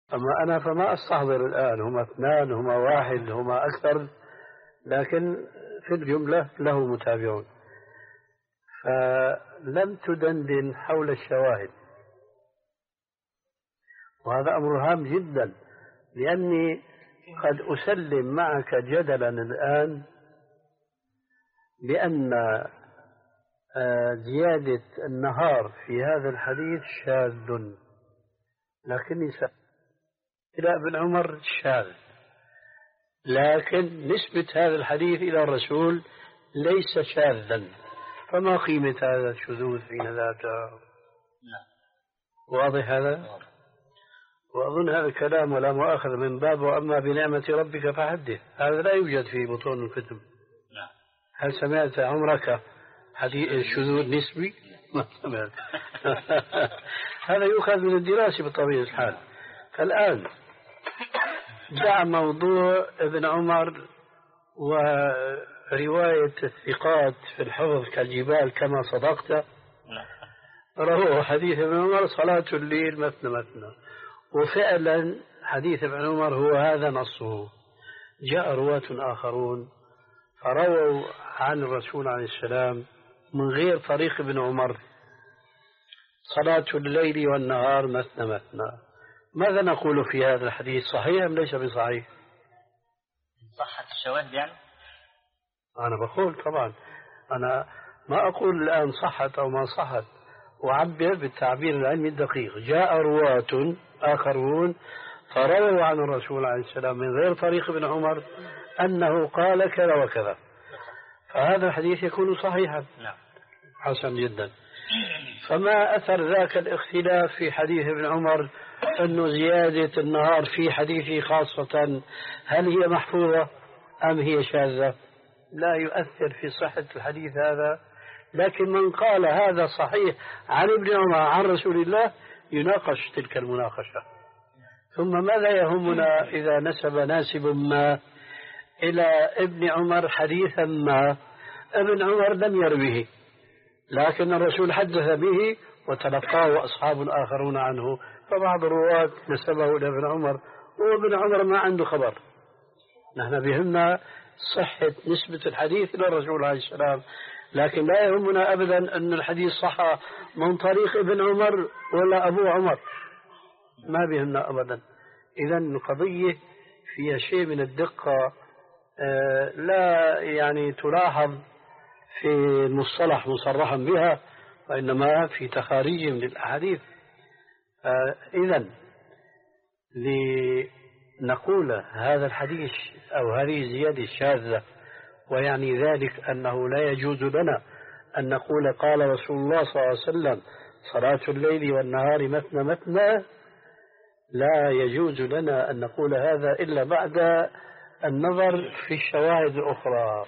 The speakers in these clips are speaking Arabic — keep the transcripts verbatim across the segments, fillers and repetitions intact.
أما أنا فما أستحضر الآن، هما اثنان، هما واحد، هما أكثر، لكن في الجملة له متابعون. فلم تدندن حول الشواهد، وهذا أمر هام جدا، لأني قد أسلم معك جدلا الآن بأن زيادة النهار في هذا الحديث شاذ، لكني سأل إلى ابن عمر شاذ، لكن نسبة هذا الحديث إلى الرسول ليس شاذا، فما قيمة هذا الشذوذ حين ذاك؟ واضح هذا؟ وأظن هذا الكلام ولا مؤاخذ من باب وأما بنعمة ربك فحدث، هذا لا يوجد في بطون الكتب. هل سمعت عمرك حديث الشذوذ نسبي؟ ما سمعت. هذا يؤخذ من الدراسة بطبيعة الحال. فالآن دع موضوع ابن عمر ورواية الثقات في الحفظ كالجبال كما صدقت، رواه حديث ابن عمر صلاة الليل مثنى مثنى، وفعلا حديث ابن عمر هو هذا نصه. جاء رواة آخرون فرووا عن الرسول عليه السلام من غير طريق ابن عمر صلاة الليل والنهار مثنى مثنى. ماذا نقول في هذا الحديث؟ صحيح أم ليس بصحيح؟ صحة الشواهد يعني؟ أنا بقول طبعا، أنا ما أقول الآن صحت أو ما صحت، وعبر بالتعبير العلمي الدقيق. جاء رواة آخرون فرووا عن الرسول عليه السلام من غير طريق ابن عمر أنه قال كذا وكذا، فهذا الحديث يكون صحيحا. نعم. حسن جدا. فما أثر ذاك الاختلاف في حديث ابن عمر أنه زيادة النهار في حديثه خاصة هل هي محفوظة أم هي شاذة؟ لا يؤثر في صحة الحديث هذا، لكن من قال هذا صحيح عن ابن عمر عن رسول الله يناقش تلك المناقشة. ثم ماذا يهمنا إذا نسب ناسب ما إلى ابن عمر حديثا ما ابن عمر لم يروه، لكن الرسول حدث به وتلقاه أصحاب آخرون عنه، فبعض الرواة نسبه إلى ابن عمر وابن عمر ما عنده خبر. نحن بهمنا صحة نسبة الحديث إلى الرسول عليه السلام، لكن لا يهمنا أبدا أن الحديث صح من طريق ابن عمر ولا أبو عمر، ما بهمنا أبدا. إذن القضية فيها شيء من الدقة لا يعني تلاحظ في المصطلح مصرحا بها، وإنما في تخاريج من الأحاديث. إذن لنقول هذا الحديث أو هذه الزيادة الشاذة، ويعني ذلك أنه لا يجوز لنا أن نقول قال رسول الله صلى الله عليه وسلم صلاة الليل والنهار مثنى مثنى، لا يجوز لنا أن نقول هذا إلا بعد النظر في الشواهد الأخرى.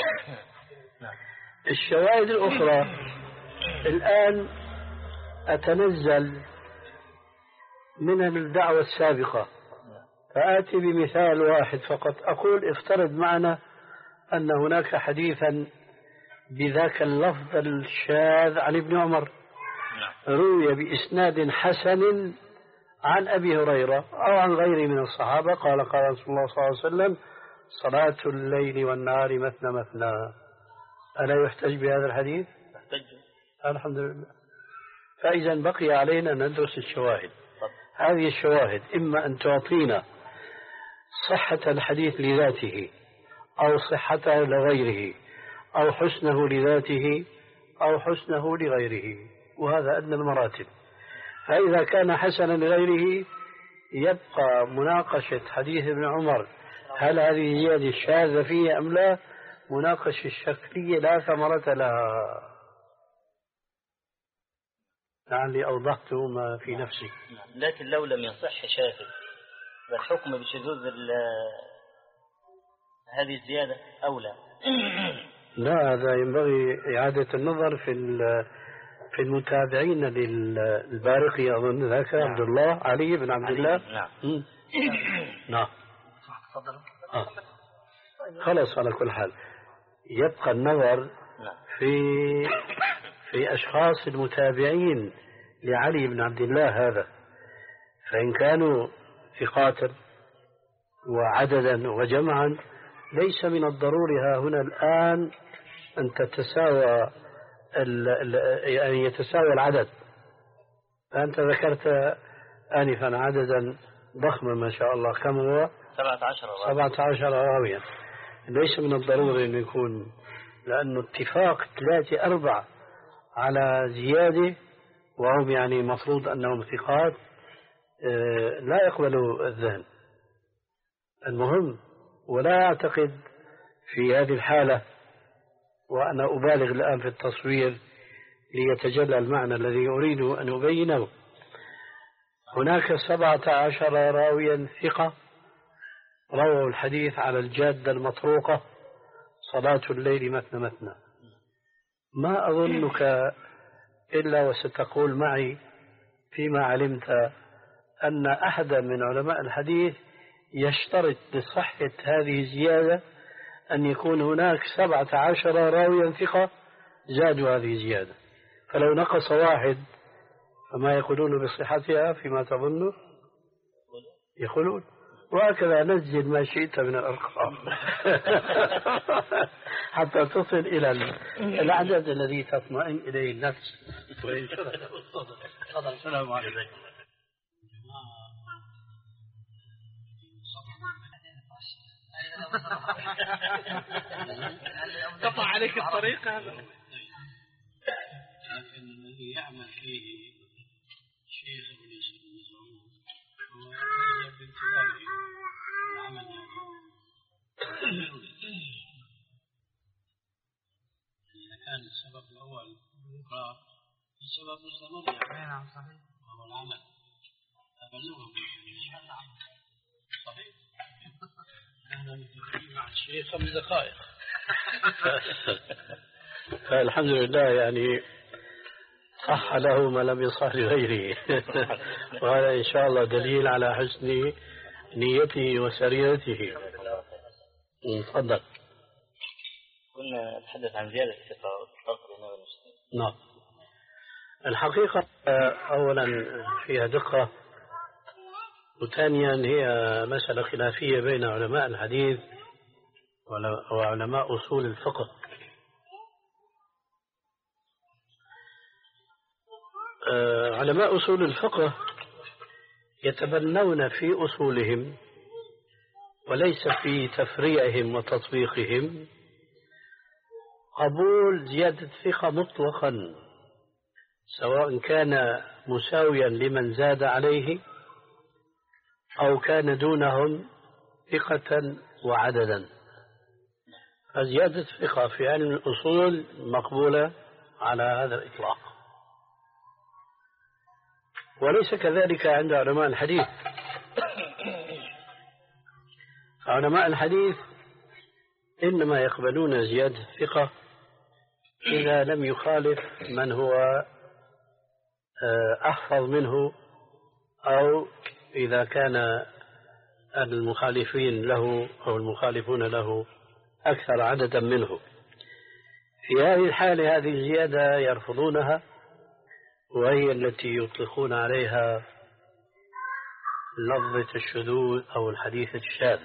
الشواهد الأخرى الآن أتنزل من الدعوة السابقة، فآتي بمثال واحد فقط. أقول افترض معنا أن هناك حديثا بذاك اللفظ الشاذ عن ابن عمر روي بإسناد حسن عن أبي هريرة أو عن غيره من الصحابة قال قال رسول الله صلى الله عليه وسلم صلاة الليل والنهار مثنى مثنى، ألا يحتج بهذا الحديث؟ يحتج. الحمد لله. فإذا بقي علينا أن ندرس الشواهد. هذه الشواهد إما أن تعطينا صحة الحديث لذاته أو صحته لغيره أو حسنه لذاته أو حسنه لغيره، وهذا أدنى المراتب. فإذا كان حسنا لغيره يبقى مناقشة حديث ابن عمر هل هذه زيادة الشاذة فيه أم لا، مناقشة الشكلية لا ثمرة لها. لعلي أوضحت ما في نفسي. لكن لو لم يصح شاذ والحكم بشذوذ هذه الزيادة أولى. لا، هذا ينبغي إعادة النظر في في المتابعين للبارقي، أظن ذاك نعم. عبد الله علي بن عبد الله. نعم نعم آه. خلص. على كل حال يبقى النظر في في أشخاص المتابعين لعلي بن عبد الله هذا، فإن كانوا ثقاتا وعددا وجمعا ليس من الضروري ها هنا الآن أن تتساوى أن يتساوى العدد. فأنت ذكرت آنفا عددا ضخما ما شاء الله، كم هو؟ سبعة عشر سبعة عشر راويا. ليس من الضروري أن يكون، لأنه اتفاق ثلاثة أربعة على زيادة وهم يعني مفروض أنهم ثقات لا يقبلوا الذهن. المهم، ولا أعتقد في هذه الحالة، وأنا أبالغ الآن في التصوير ليتجلى المعنى الذي أريد أن أبينه، هناك سبعة عشر راويا ثقة رووا الحديث على الجادة المطروقة صلاة الليل مثنى مثنى. ما أظنك إلا وستقول معي فيما علمت أن أحدا من علماء الحديث يشترط لصحة هذه الزيادة أن يكون هناك سبعة عشر راويا ثقة زادوا هذه الزيادة، فلو نقص واحد فما يقولون بصحتها فيما تظن؟ يقولون. وهكذا نزل ما شئت من الأرقام حتى تصل إلى العدد الذي تطمئن إليه النفس. تفضل. السلام عليكم. قطع عليك الطريق هذا. لكن الذي يعمل فيه شيخ ابن مسعود هو يعجب بانتباهه العمل إذا كان السبب الأول الإقرار السبب مستمر يعني. نعم صحيح. وهو العمل أبلغهم صحيح. أنا متفقين مع الشيخ خمس دقائق. فالحمد لله يعني صح له ما لم يصح لغيره. وهذا إن شاء الله دليل على حسن نيته وسريرته. تفضل. كنا نتحدث عن زيادة الثقة والفرق بين المسلمين. نعم. الحقيقة أولا فيها دقة، وثانيا هي مسألة خلافية بين علماء الحديث وعلماء أصول الفقه. علماء أصول الفقه يتبنون في أصولهم وليس في تفريعهم وتطبيقهم قبول زيادة الثقة مطلقا، سواء كان مساويا لمن زاد عليه أو كان دونهم ثقة وعددا. فزيادة الثقة في علم الأصول مقبولة على هذا الإطلاق، وليس كذلك عند علماء الحديث. علماء الحديث إنما يقبلون زيادة الثقة إذا لم يخالف من هو أحفظ منه، أو إذا كان المخالفين له أو المخالفون له أكثر عددا منه. في هذه الحالة هذه الزيادة يرفضونها، وهي التي يطلقون عليها لفظة الشذوذ أو الحديث الشاذ.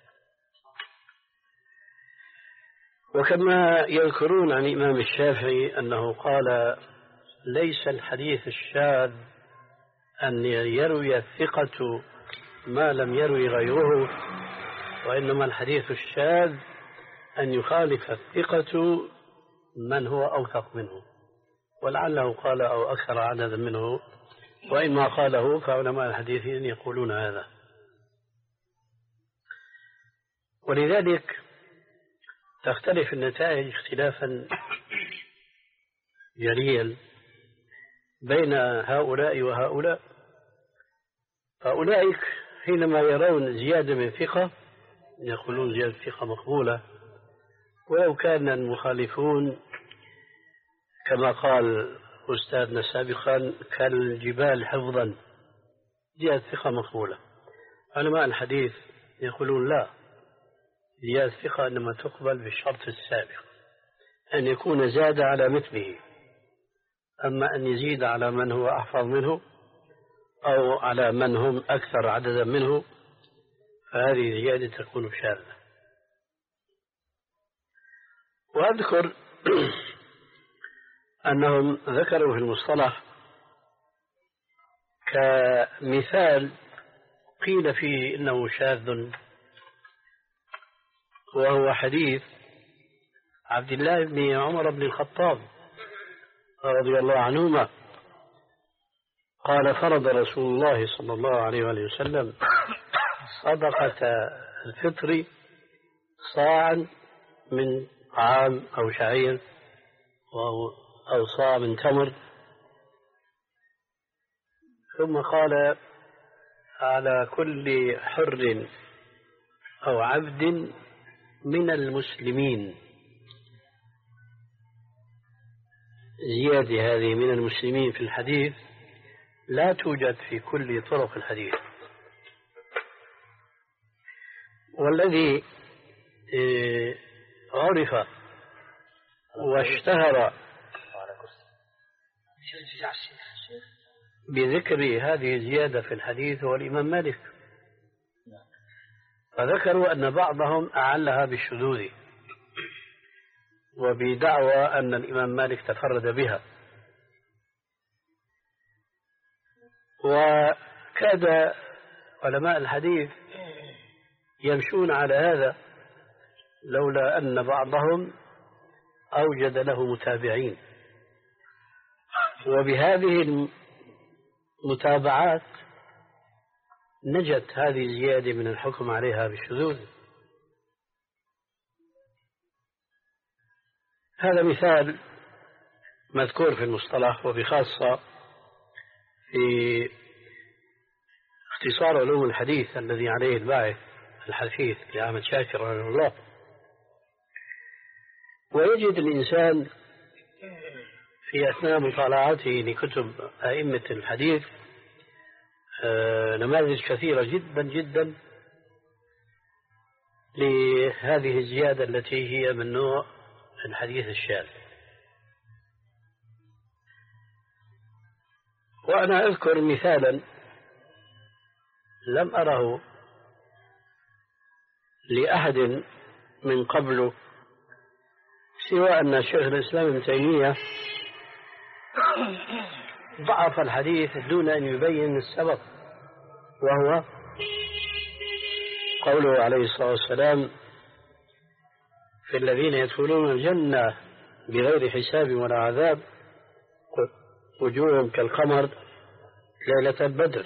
وكما يذكرون عن الإمام الشافعي أنه قال: ليس الحديث الشاذ أن يروي الثقة ما لم يروي غيره، وإنما الحديث الشاذ أن يخالف الثقة من هو أوثق منه، ولعله قال أو أكثر عددا منه، وإن ما قاله فعلماء الحديث يقولون هذا. ولذلك تختلف النتائج اختلافا جليا بين هؤلاء وهؤلاء. فأولئك حينما يرون زيادة من ثقة يقولون زيادة ثقة مقبولة، ولو كان المخالفون كما قال أستاذنا سابقا كالجبال حفظا زيادة ثقة مقبولة. علماء الحديث يقولون لا، زيادة الثقة إنما تقبل بالشرط السابق أن يكون زاد على مثله، أما أن يزيد على من هو أحفظ منه أو على من هم أكثر عددا منه، فهذه زيادة تكون شاذة. وأذكر أنهم ذكروا في المصطلح كمثال قيل فيه إنه شاذ، وهو حديث عبد الله بن عمر بن الخطاب رضي الله عنهما قال: فرض رسول الله صلى الله عليه وآله وسلم صدقة الفطر صاعا من طعام أو شعير أو صاع من تمر، ثم قال: على كل حر أو عبد من المسلمين. زيادة هذه من المسلمين في الحديث لا توجد في كل طرق الحديث. والذي عرف واشتهر بذكر هذه الزيادة في الحديث هو الإمام مالك، فذكروا أن بعضهم أعلها بالشذوذ وبدعوى أن الإمام مالك تفرد بها، وكاد علماء الحديث يمشون على هذا لولا أن بعضهم أوجد له متابعين، وبهذه المتابعات نجت هذه الزيادة من الحكم عليها بالشذوذ. هذا مثال مذكور في المصطلح، وبخاصة في اختصار علوم الحديث الذي عليه الباعث الحثيث لأحمد شاكر رحمه الله. ويجد الإنسان في أثناء مطالعته لكتب أئمة الحديث نماذج كثيرة جدا جدا لهذه الزيادة التي هي من نوع الحديث الشاذ. وأنا أذكر مثالا لم أره لأحد من قبله سوى أن شيخ الإسلام ابن تيمية ضعف الحديث دون أن يبين السبب، وهو قوله عليه الصلاة والسلام: في الذين يدخلون الجنة بغير حساب ولا عذاب وجوههم كالقمر ليلة البدر.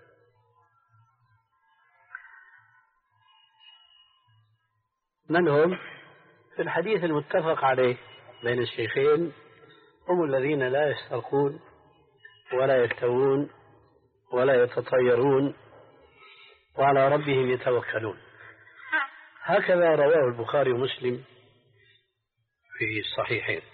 من هم؟ في الحديث المتفق عليه بين الشيخين هم الذين لا يسترقون ولا يكتوون ولا يتطيرون وعلى ربهم يتوكلون. هكذا رواه البخاري ومسلم في الصحيحين.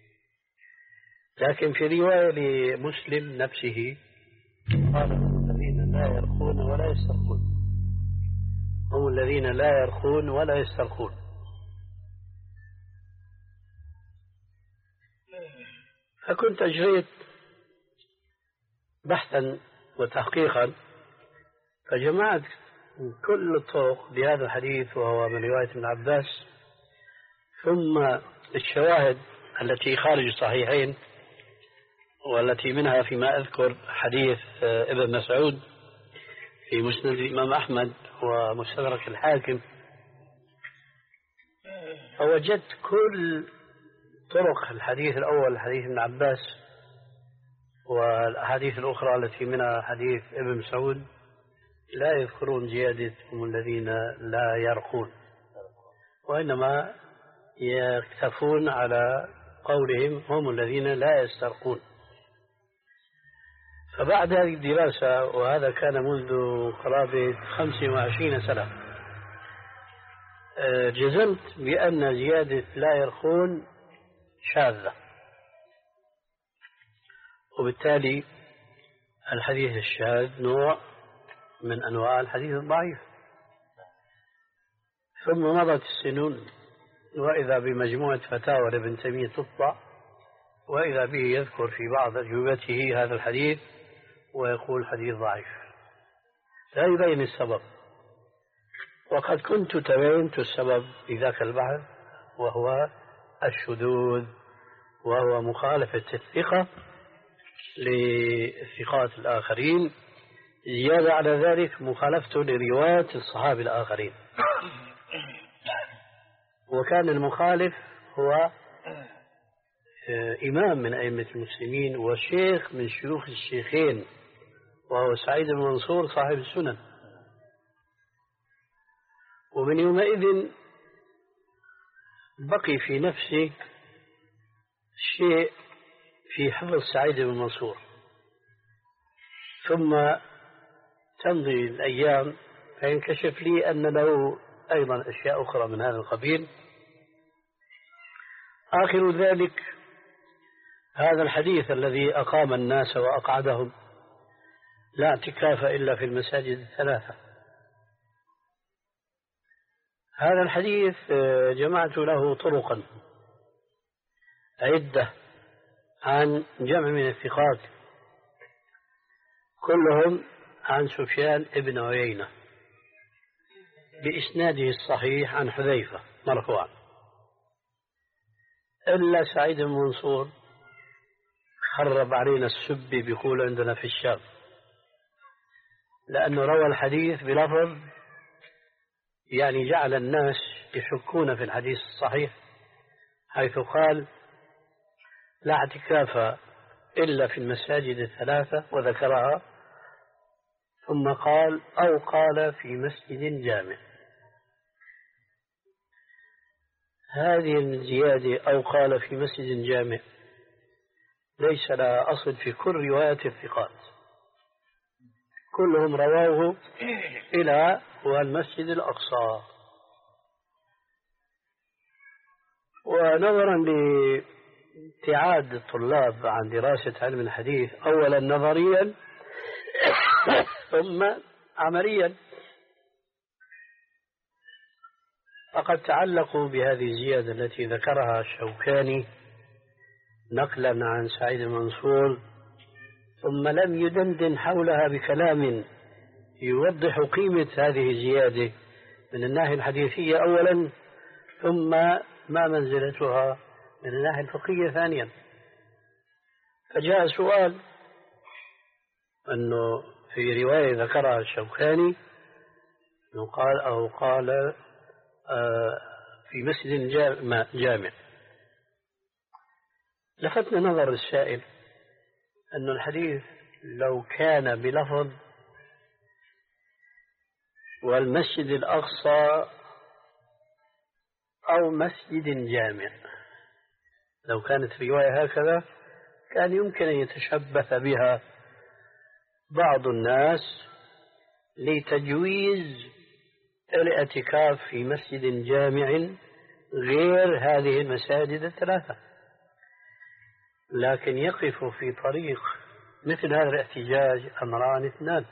لكن في رواية لمسلم نفسه قال: هم الذين لا يرقون ولا يسترقون، هم الذين لا يرقون ولا يسترقون. فكنت أجريت بحثا وتحقيقا فجمعت كل الطرق بهذا الحديث وهو من رواية ابن عباس، ثم الشواهد التي خارج الصحيحين والتي منها فيما أذكر حديث ابن مسعود في مسند الإمام أحمد ومستدرك الحاكم، فوجدت كل طرق الحديث الأول حديث ابن عباس والأحاديث الأخرى التي منها حديث ابن مسعود لا يذكرون زيادة هم الذين لا يرقون، وإنما يكتفون على قولهم هم الذين لا يسترقون. فبعد هذه الدراسة، وهذا كان منذ قرابة خمس وعشرين سنة، جزمت بأن زيادة لا يرقون شاذة، وبالتالي الحديث الشاذ نوع من أنواع الحديث الضعيف. ثم مضت السنون وإذا بمجموعة فتاوى لابن تيمية تطبع، وإذا به يذكر في بعض أجوبته هذا الحديث ويقول حديث ضعيف، لا يبين السبب. وقد كنت تبينت السبب في ذاك البحث، وهو الشذوذ، وهو مخالفة الثقة للثقات الآخرين، زيادة على ذلك مخالفته لرواية الصحابة الآخرين. وكان المخالف هو إمام من أئمة المسلمين وشيخ من شيوخ الشيخين، وهو سعيد بن منصور صاحب السنن. ومن يومئذ بقي في نفسي شيء في حفظ سعيد بن منصور، ثم تمضي الأيام فينكشف لي أن له أيضا أشياء أخرى من هذا القبيل. آخر ذلك هذا الحديث الذي أقام الناس وأقعدهم: لا اعتكاف إلا في المساجد الثلاثة. هذا الحديث جمعت له طرقا عدة عن جمع من الثقات، كلهم عن سفيان بن عيينة بإسناده الصحيح عن حذيفة مرفوعا، إلا سعيد بن منصور خرب علينا السب بيقول عندنا في الشام، لأنه روى الحديث بلفظ يعني جعل الناس يشكون في الحديث الصحيح، حيث قال: لا اعتكاف إلا في المساجد الثلاثة، وذكرها، ثم قال: أو قال في مسجد جامع. هذه الزيادة أو قال في مسجد جامع ليس لها أصل في كل روايات الثقات، كلهم رواه إلى والمسجد الأقصى. ونظرا لابتعاد الطلاب عن دراسة علم الحديث أولا نظريا ثم عمليا، فقد تعلقوا بهذه الزيادة التي ذكرها الشوكاني نقلا عن سعيد المنصور، ثم لم يدندن حولها بكلام يوضح قيمة هذه الزيادة من الناحية الحديثية أولا، ثم ما منزلتها من الناحية الفقهية ثانيا. فجاء سؤال أنه في رواية ذكرها الشوكاني أنه قال أو قال في مسجد جامع. لفتنا نظر السائل أن الحديث لو كان بلفظ والمسجد الأقصى أو مسجد جامع، لو كانت رواية هكذا كان يمكن أن يتشبث بها بعض الناس لتجويز الاعتكاف في مسجد جامع غير هذه المساجد الثلاثة، لكن يقف في طريق مثل هذا الاحتجاج أمران اثنان.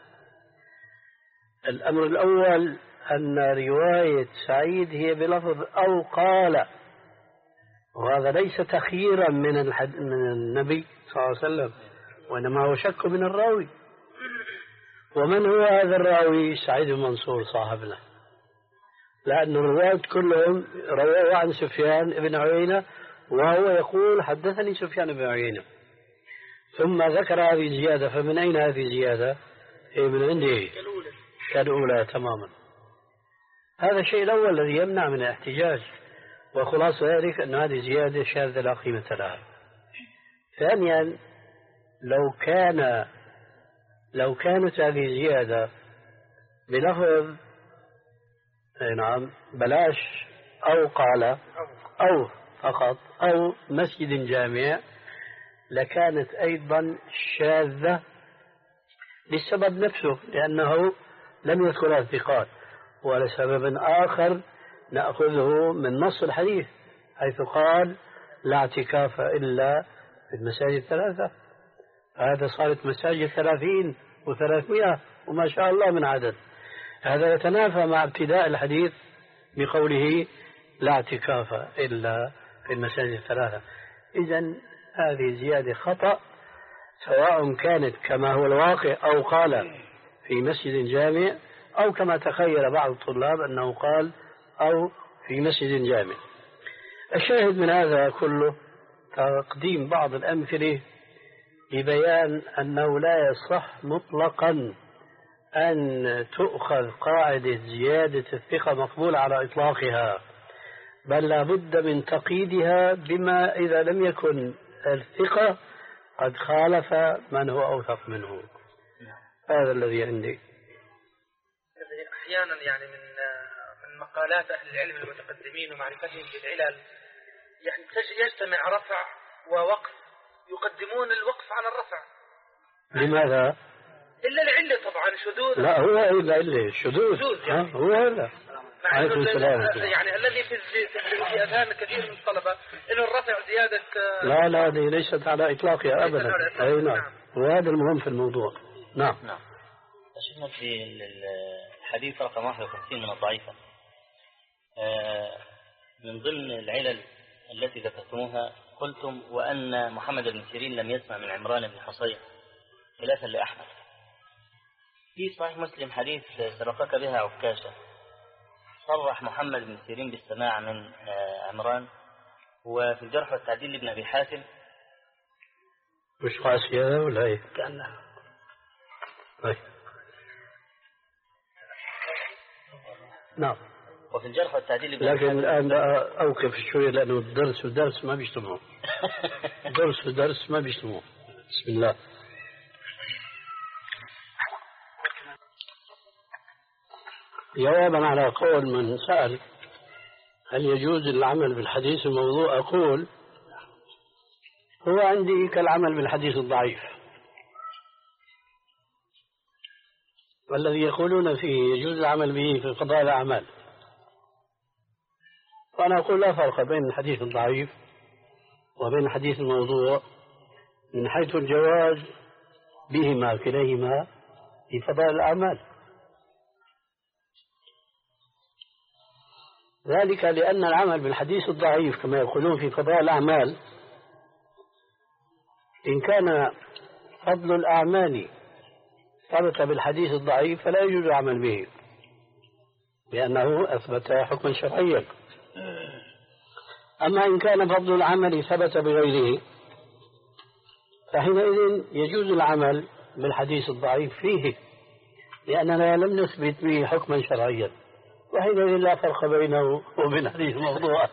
الأمر الأول أن رواية سعيد هي بلفظ أو قال، وهذا ليس تخييرا من, الحد من النبي صلى الله عليه وسلم، وإنما هو شك من الراوي. ومن هو هذا الراوي؟ سعيد بن منصور صاحبنا، لأن الرواة كلهم رواه عن سفيان بن عيينة، وهو يقول حدثني سفيان بن عيينة، ثم ذكر هذه الزيادة. فمن أين هذه الزيادة؟ هي من عنده كالأولى تماما. هذا الشيء الأول الذي يمنع من الاحتجاج، وخلاصة ذلك أن هذه زيادة شاذة لا قيمة لها. ثانيا، لو كان لو كانت هذه زيادة بلفظ نعم بلاش أو قال أو فقط أو مسجد جامع، لكانت أيضا شاذة للسبب نفسه، لأنه لم يذكرها الثقات، ولسبب آخر نأخذه من نص الحديث حيث قال: لا اعتكاف إلا في المساجد الثلاثة. هذا صارت مساجد ثلاثين وثلاثمائة وما شاء الله من عدد. هذا يتنافى مع ابتداء الحديث بقوله: لا اعتكاف إلا في المساجد الثلاثة. إذن هذه زيادة خطأ سواء كانت كما هو الواقع أو قال في مسجد جامع، أو كما تخيل بعض الطلاب أنه قال أو في مسجد جامع. الشاهد من هذا كله تقديم بعض الأمثلة لبيان أنه لا يصح مطلقا أن تؤخذ قاعدة زيادة الثقة مقبولة على إطلاقها، بل لا بد من تقييدها بما إذا لم يكن الثقة قد خالف من هو أوثق منه. هذا الذي عندي. أحيانا يعني من من مقالات أهل العلم المتقدمين ومعرفتهم بالعلل يعني يجتمع رفع ووقف، يقدمون الوقف على الرفع. لماذا؟ إلا العلة طبعا شذوذ. لا هو إلا إلا شذوذ يعني. هو هذا عليكم السلام. يعني الذي في في أذهان كثير من الطلبة إنه الرفع زيادة. لا لا دي ليست على إطلاقها أبدا. أي نعم. وهذا المهم في الموضوع. نعم. نعم. شفنا في الحديث رقم واحد وخمسين من الضعيفة من ضمن العلل التي ذكرتموها قلتم وأن محمد بن سيرين لم يسمع من عمران بن حصين خلافا لأحمد. في صحيح مسلم حديث سبقك بها عكاشة صرح محمد بن سيرين بالسماع من عمران، وفي الجرح والتعديل لابن أبي حاتم مش قاسي هذا ولا إيه؟ كأنها طيب. نعم. وفي الجرح والتعديل لكن الآن أوقف شوية لأنه الدرس ودرس ما بيجتمعوا. درس ودرس ما بيجتمعوا. بسم الله. جوابا على قول من سأل هل يجوز العمل بالحديث الموضوع، أقول هو عندي كالعمل بالحديث الضعيف، والذي يقولون فيه يجوز العمل به في قضاء الأعمال، وأنا أقول لا فرق بين الحديث الضعيف وبين الحديث الموضوع من حيث الجواز بهما كليهما في قضاء الأعمال. ذلك لأن العمل بالحديث الضعيف كما يقولون في قضاء الأعمال إن كان فضل الأعمال ثبت بالحديث الضعيف فلا يجوز العمل به لأنه أثبت حكما شرعيا. أما إن كان فضل العمل ثبت بغيره فحينئذ يجوز العمل بالحديث الضعيف فيه لأننا لم نثبت به حكما شرعيا، وحينئذ لا فرق بينه وبين حديث الموضوع.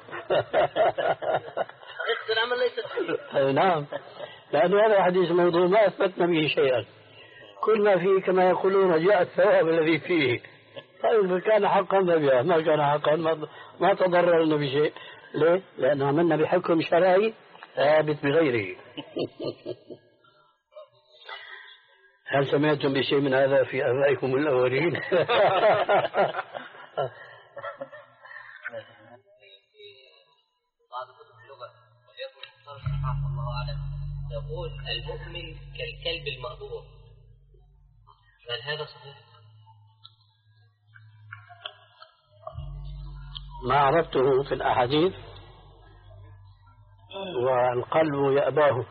حقيقة العمل ليست فيه. نعم، لأن هذا حديث الموضوع ما أثبتنا به شيئا، كل ما فيه كما يقولون جاء الثواب الذي فيه. طيب كان حقا فبها، ما كان حقا ما تضررنا بشيء. ليه؟ لأنه عملنا بحكم شرعي ثابت بغيره. هل سمعتم بشيء من هذا في آبائكم الأولين؟ يقول المؤمن كالكلب المأبور، هل هذا صحيح؟ ما عرفته في الأحاديث والقلب يأباه.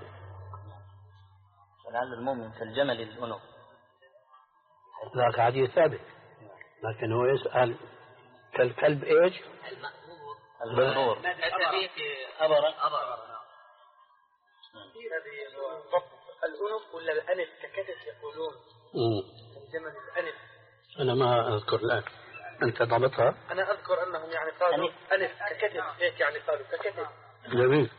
فلعل المؤمن كالجمل الأنف، ذاك حديث ثابت، لكن هو يسأل كالكلب إيش؟ المأبور. المأبور. أبرا. أبرا. هذه ضبط الأنف ولا الأنف ككتف يقولون. الجمل الأنف. أنا ما أذكر الآن. أنت ضبطها؟ أنا أذكر أنهم يعني قالوا أنف ككتف، هيك يعني قالوا ككتف. جميل.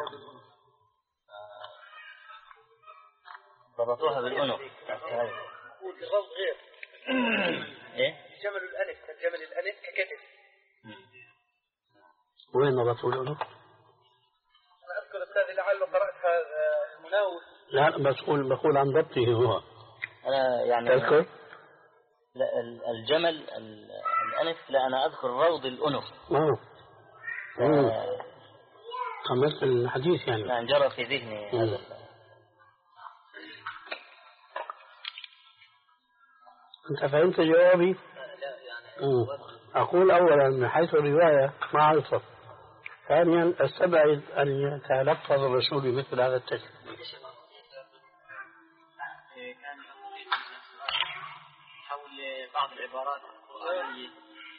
ضبطوها بالأنف. والرفض غير. إيه؟ جمل الأنف كجمل الأنف ككتف. وين ضبطوا الأنف؟ أنا أذكر أستاذي لعله قرأتها المناول. لا بس بقول بقول عن ضبطه هو. أنا يعني تذكر؟ لا الجمل الأنف، لا أنا أذكر روض الأنف. آه. آه. قمت الحديث يعني. نعم جرى في ذهني هذا. أنت فهمت جوابي؟ لا يعني أقول أولا من حيث الرواية ما أعرفه، ثانيا استبعد أن يتلفظ الرسول بمثل هذا التشبيه.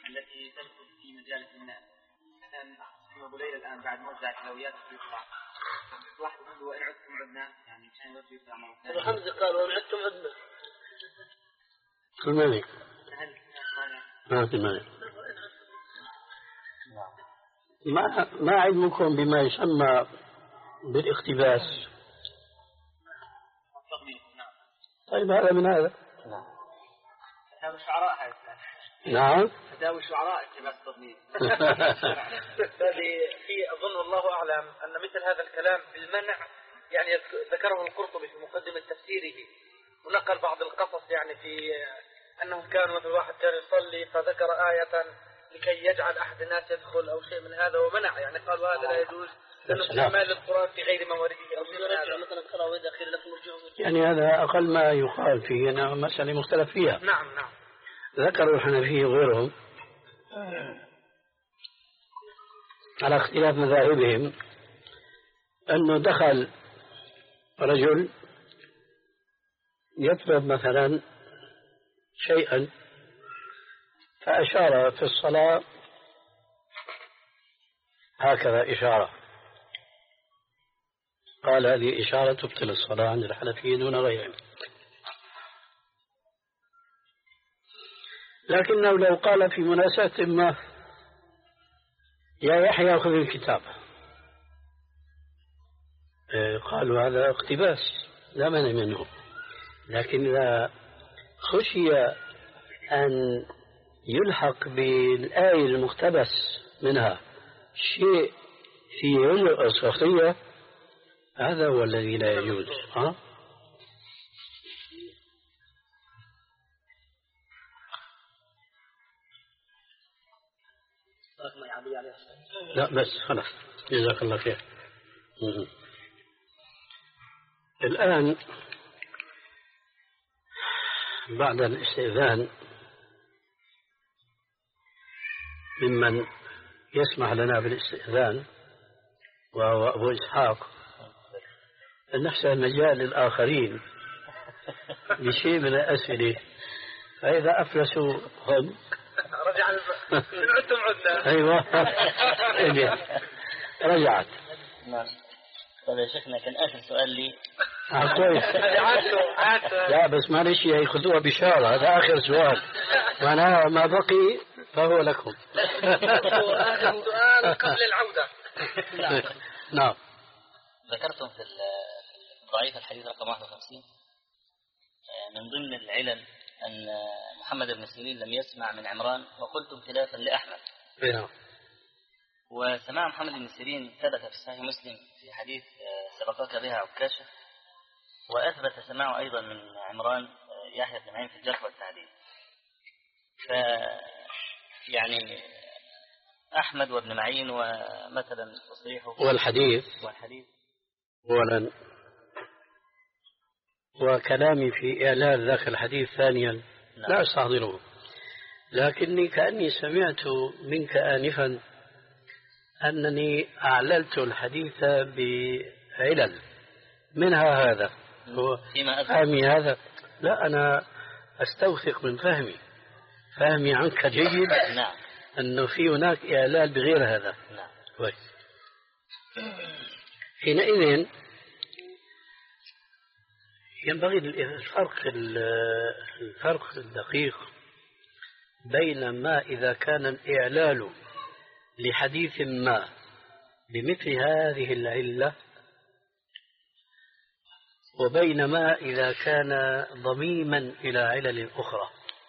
التي تدخل في مجالس الناس. مثلا أبو ليلى الآن بعد موزع الحلويات يطلع واحد يقول وإن عدتم عدنا، يعني كان يرجو يطلع موزع. أبو حمزة قال وإن عدتم عدنا. كل مانع. هل مانع؟ ما في مانع. ما ما علمكم بما يسمى بالاقتباس؟ طيب هذا من هذا. فتاوي الشعراء هذا. نعم. فتاوي الشعراء اقتباس تضمين. هذه في أظن الله أعلم أن مثل هذا الكلام بالمنع يعني ذكره القرطبي في مقدمة تفسيره، ونقل بعض القصص يعني في أنهم كانوا مثل واحد كان يصلي فذكر آية لكي يجعل أحد الناس يدخل أو شيء من هذا ومنع، يعني قالوا هذا لا يجوز لأنه استعمال القرآن في غير موارده أو شيء من هذا. مثلا قرأوا إذا أخير لكم ارجعوا. يعني هذا أقل ما يقال فيه، أنها مسألة مختلف فيها. نعم نعم. ذكروا الحنفية وغيرهم على اختلاف مذاهبهم أنه دخل رجل يطلب مثلا شيئا فأشار في الصلاة هكذا إشارة، قال هذه إشارة تبطل الصلاة عند الحنفية دون غيرهم. لكنه لو قال في مناسبة ما يا يحيى خذ الكتاب، قالوا هذا اقتباس لا مانع منه، لكن إذا خشي أن يلحق بالآية المقتبس منها شيء في علة أصفية هذا هو الذي لا يجوز. ها؟ لا بس خلاص جزاك الله خير. الآن بعد الاستئذان ممن يسمح لنا بالاستئذان وهو أبو إسحاق، نفس المجال للآخرين بشيء من الأسئلة، فإذا أفلسوا هم رجع من عدتم عدنا. أيوة رجعت. نعم. طيب يا شيخنا كان آخر سؤال لي. آه كويس. لا بس معلش يأخذوها بشارة، هذا آخر سؤال معناها ما بقي فهو لكم. آخر سؤال قبل العودة. نعم. ذكرتم في ضعيف الحديث رقم واحد وخمسين من ضمن العلل أن محمد بن سيرين لم يسمع من عمران وقلتم خلافا لأحمد. نعم. وسماع محمد بن سيرين ثبت في صحيح مسلم في حديث سبقك بها عكاشة، وأثبت سماعه أيضا من عمران يحيى بن معين في الجرح والتعديل. ف يعني أحمد وابن معين ومثلا تصريحه والحديث والحديث أولا، وكلامي في إعلان ذاك الحديث ثانيا لا أستحضره، لكني كأني سمعت منك آنفا أنني أعللت الحديث بعلل منها هذا هو فهمي هذا. لا أنا أستوثق من فهمي فهمي عنك جيد. نعم. أنه في هناك إعلال بغير هذا. نعم. كويس. حينئذ ينبغي الفرق الفرق الدقيق بين ما إذا كان الإعلال لحديث ما بمثل هذه العلة وبين ما إذا كان ضميما إلى علل أخرى.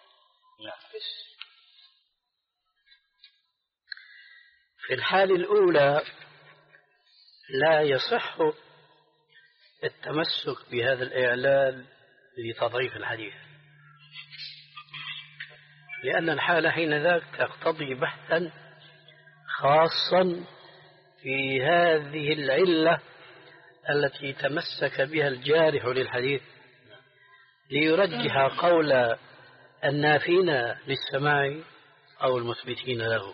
في الحال الأولى لا يصح التمسك بهذا الإعلال لتضعيف الحديث، لأن الحالة حين ذاك تقتضي بحثا خاصا في هذه العلة التي تمسك بها الجارح للحديث ليرجح قول النافين للسماع أو المثبتين له.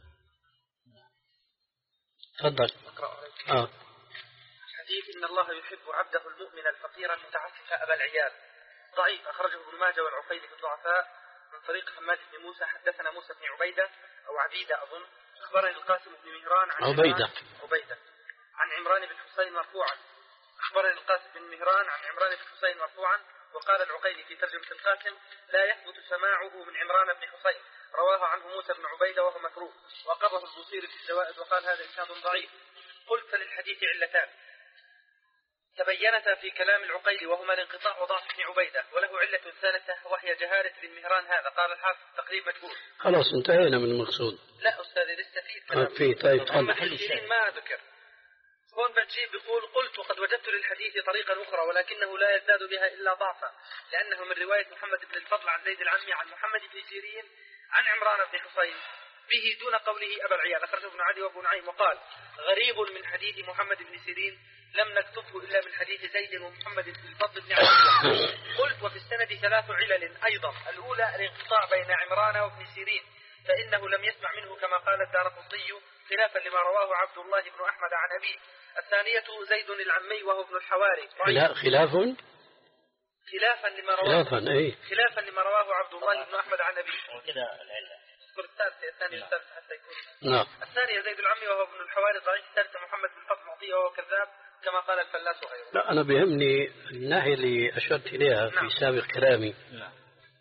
تفضل. آه. حديث إن الله يحب عبده المؤمن الفقير المتعفف أبا العيال ضعيف، أخرجه ابن ماجه والعقيلي في الضعفاء من طريق حماد بن موسى حدثنا موسى بن عبيدة أو عبيدة أظن أخبرني القاسم بن مهران عن عبيدة عبيدة عن عمران بن حسين مرفوعا أخبرني القاسم بن مهران عن عمران بن حسين مرفوعا. وقال العقيلي في ترجمة القاسم لا يثبت سماعه من عمران بن حسين، رواه عنه موسى بن عبيدة وهو متروك، وقره البوصيري في الزوائد وقال هذا إسناد ضعيف. قلت فللحديث علتان تبينتا في كلام العقيلي وهما الانقطاع وضعف ابن عبيدة، وله علة ثالثة وهي جهالة بن مهران هذا. قال الحافظ تقريب مجهول. خلاص انتهينا من المقصود. لا أستاذ لسه في في طيب أما ما ذكر هون بتجيب بيقول قلت وقد وجدت للحديث طريقا أخرى ولكنه لا يزداد بها إلا ضعفا، لأنه من رواية محمد بن الفضل عن زيد العمي عن محمد بن سيرين عن عمران بن حسين به دون قوله أبا العيال، أخرجه ابن عدي وابن نعيم. وقال غريب من حديث محمد بن سيرين لم نكتبه إلا من حديث زيد ومحمد بن الفضل بن عمي. قلت وفي السند ثلاث علل أيضا، الأولى الانقطاع بين عمران وابن سيرين فإنه لم يسمع منه كما قال الدارقطني خلافا لما رواه عبد الله بن أحمد عن أبيه. الثانية زيد العمي وهو ابن الحواري خلاف خلافا لما رواه خلافا أي خلافا لما رواه عبد الله بن أحمد عن أبيه. وكذا العلة الثالثة الثانية الثالثة حتى يكون نعم. الثانية زيد العمي وهو ابن الحواري ضعيف. الثالثة محمد بن الفضل معطية وهو كذاب كما قال الفلاس وغيره. لا أنا بيهمني الناحية اللي أشرت إليها في نعم. سابق كلامي. نعم.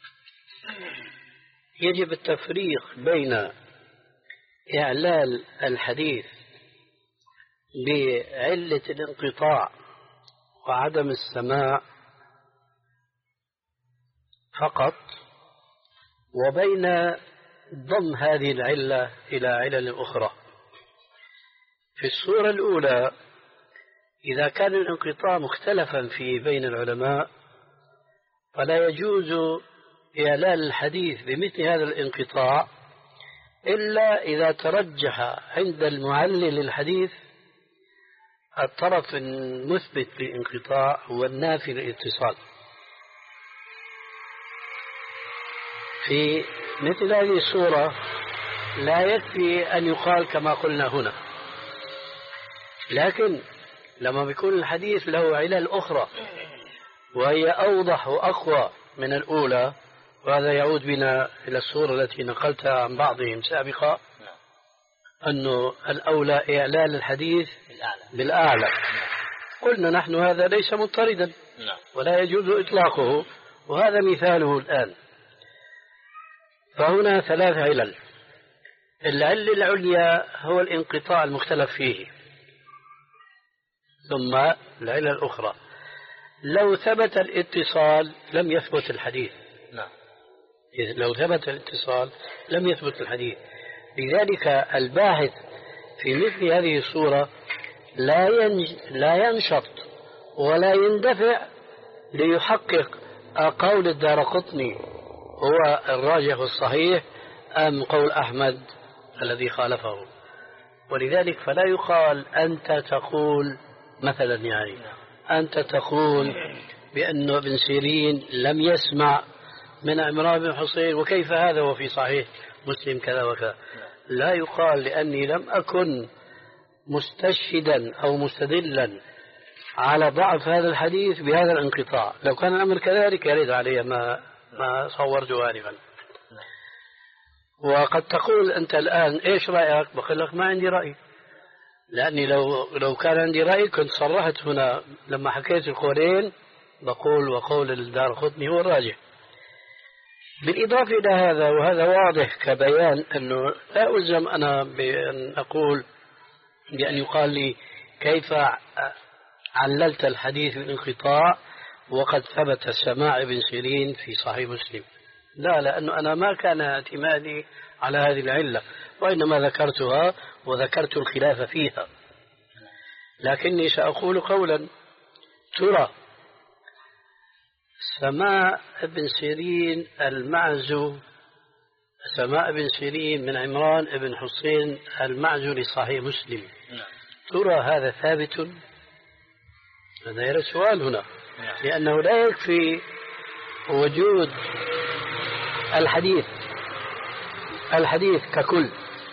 يجب التفريق بين إعلال الحديث بعلة الانقطاع وعدم السماع فقط، وبين ضم هذه العلة إلى علل أخرى. في الصورة الأولى إذا كان الانقطاع مختلفا في بين العلماء فلا يجوز إعلال الحديث بمثل هذا الانقطاع إلا إذا ترجح عند المعلل الحديث الطرف المثبت للانقطاع والنافي للاتصال. في مثل هذه الصورة لا يكفي أن يقال كما قلنا هنا، لكن لما بيكون الحديث له علل أخرى وهي أوضح وأقوى من الأولى، وهذا يعود بنا إلى الصورة التي نقلتها عن بعضهم سابقا أنه الأولى إعلال الحديث بالأعلى. قلنا نحن هذا ليس مضطردا ولا يجوز إطلاقه، وهذا مثاله الآن. فهنا ثلاث علل. العلة العليا هو الانقطاع المختلف فيه، ثم العلة الأخرى لو ثبت الاتصال لم يثبت الحديث. نعم. لو ثبت الاتصال لم يثبت الحديث. لذلك الباحث في مثل هذه الصورة لا ينج... لا ينشط ولا يندفع ليحقق قول الدارقطني هو الراجح الصحيح أم قول أحمد الذي خالفه. ولذلك فلا يقال أنت تقول مثلا يعني أنت تقول بأن ابن سيرين لم يسمع من عمران بن حسين وكيف هذا وفي صحيح مسلم كذا وكذا. لا يقال، لأني لم أكن مستشهدا أو مستدلا على ضعف هذا الحديث بهذا الانقطاع. لو كان الأمر كذلك يرد علي ما ما صورته آنفا. وقد تقول أنت الآن إيش رأيك؟ بقول لك ما عندي رأي، لأني لو لو كان عندي رأي كنت صرحت هنا لما حكيت القولين بقول وقول الدارقطني هو الراجح. بالإضافة إلى هذا، وهذا واضح كبيان، أنه لا ألزم أنا بأن أقول بأن يقال لي كيف عللت الحديث بالانقطاع وقد ثبت السماع ابن سيرين في صحيح مسلم. لا، لأنه أنا ما كان اعتمادي على هذه العلة، وإنما ذكرتها وذكرت الخلاف فيها. لكني سأقول قولا: ترى سماع ابن سيرين المعزو سماع ابن سيرين من عمران ابن حسين المعزو لصحيح مسلم، ترى هذا ثابت؟ هذا يرى سؤال هنا، لأنه لا يكفي وجود الحديث الحديث ككل،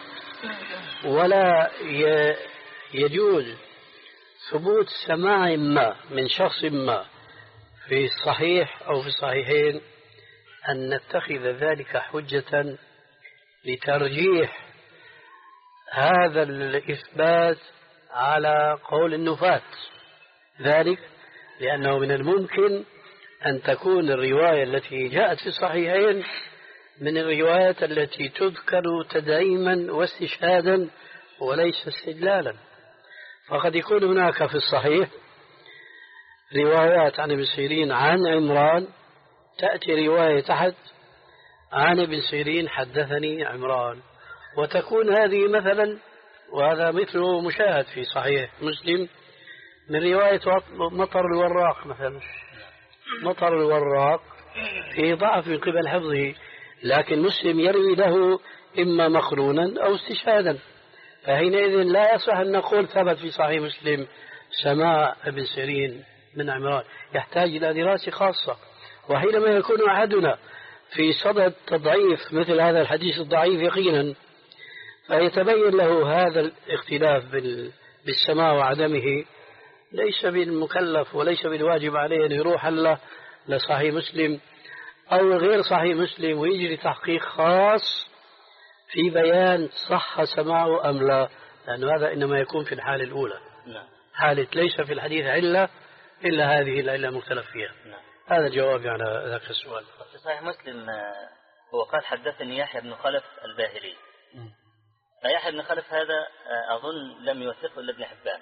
ولا يجوز ثبوت سماع ما من شخص ما في الصحيح أو في الصحيحين أن نتخذ ذلك حجة لترجيح هذا الإثبات على قول النفاة، ذلك لأنه من الممكن أن تكون الرواية التي جاءت في الصحيحين من الروايات التي تذكر تدعيما واستشهادا وليس استدلالا. فقد يكون هناك في الصحيح روايات عن ابن سيرين عن عمران، تأتي رواية تحت عن ابن سيرين حدثني عمران، وتكون هذه مثلا، وهذا مثله مشاهد في صحيح مسلم من رواية مطر الوراق مثلا. مطر الوراق في ضعف من قبل حفظه، لكن مسلم يروي له إما مقرونا أو استشهادا، فحينئذ لا يصح أن نقول ثبت في صحيح مسلم سماع ابن سيرين من عمران، يحتاج إلى دراسة خاصة. وحينما يكون أحدنا في صدد تضعيف مثل هذا الحديث الضعيف يقينا، فيتبين له هذا الاختلاف بالسماع وعدمه، ليس بالمكلف وليس بالواجب عليه أن يروح الله لصحيح مسلم أو غير صحيح مسلم ويجري تحقيق خاص في بيان صح سماعه أم لا، لأن هذا إنما يكون في الحالة الأولى، حالة ليس في الحديث علة إلا هذه العلة مختلف فيها. هذا جوابي على ذاك السؤال. في صحيح مسلم هو قال حدثني يحيى بن خلف الباهلي، فيحيى بن خلف هذا أظن لم يوثقه إلا ابن حبان،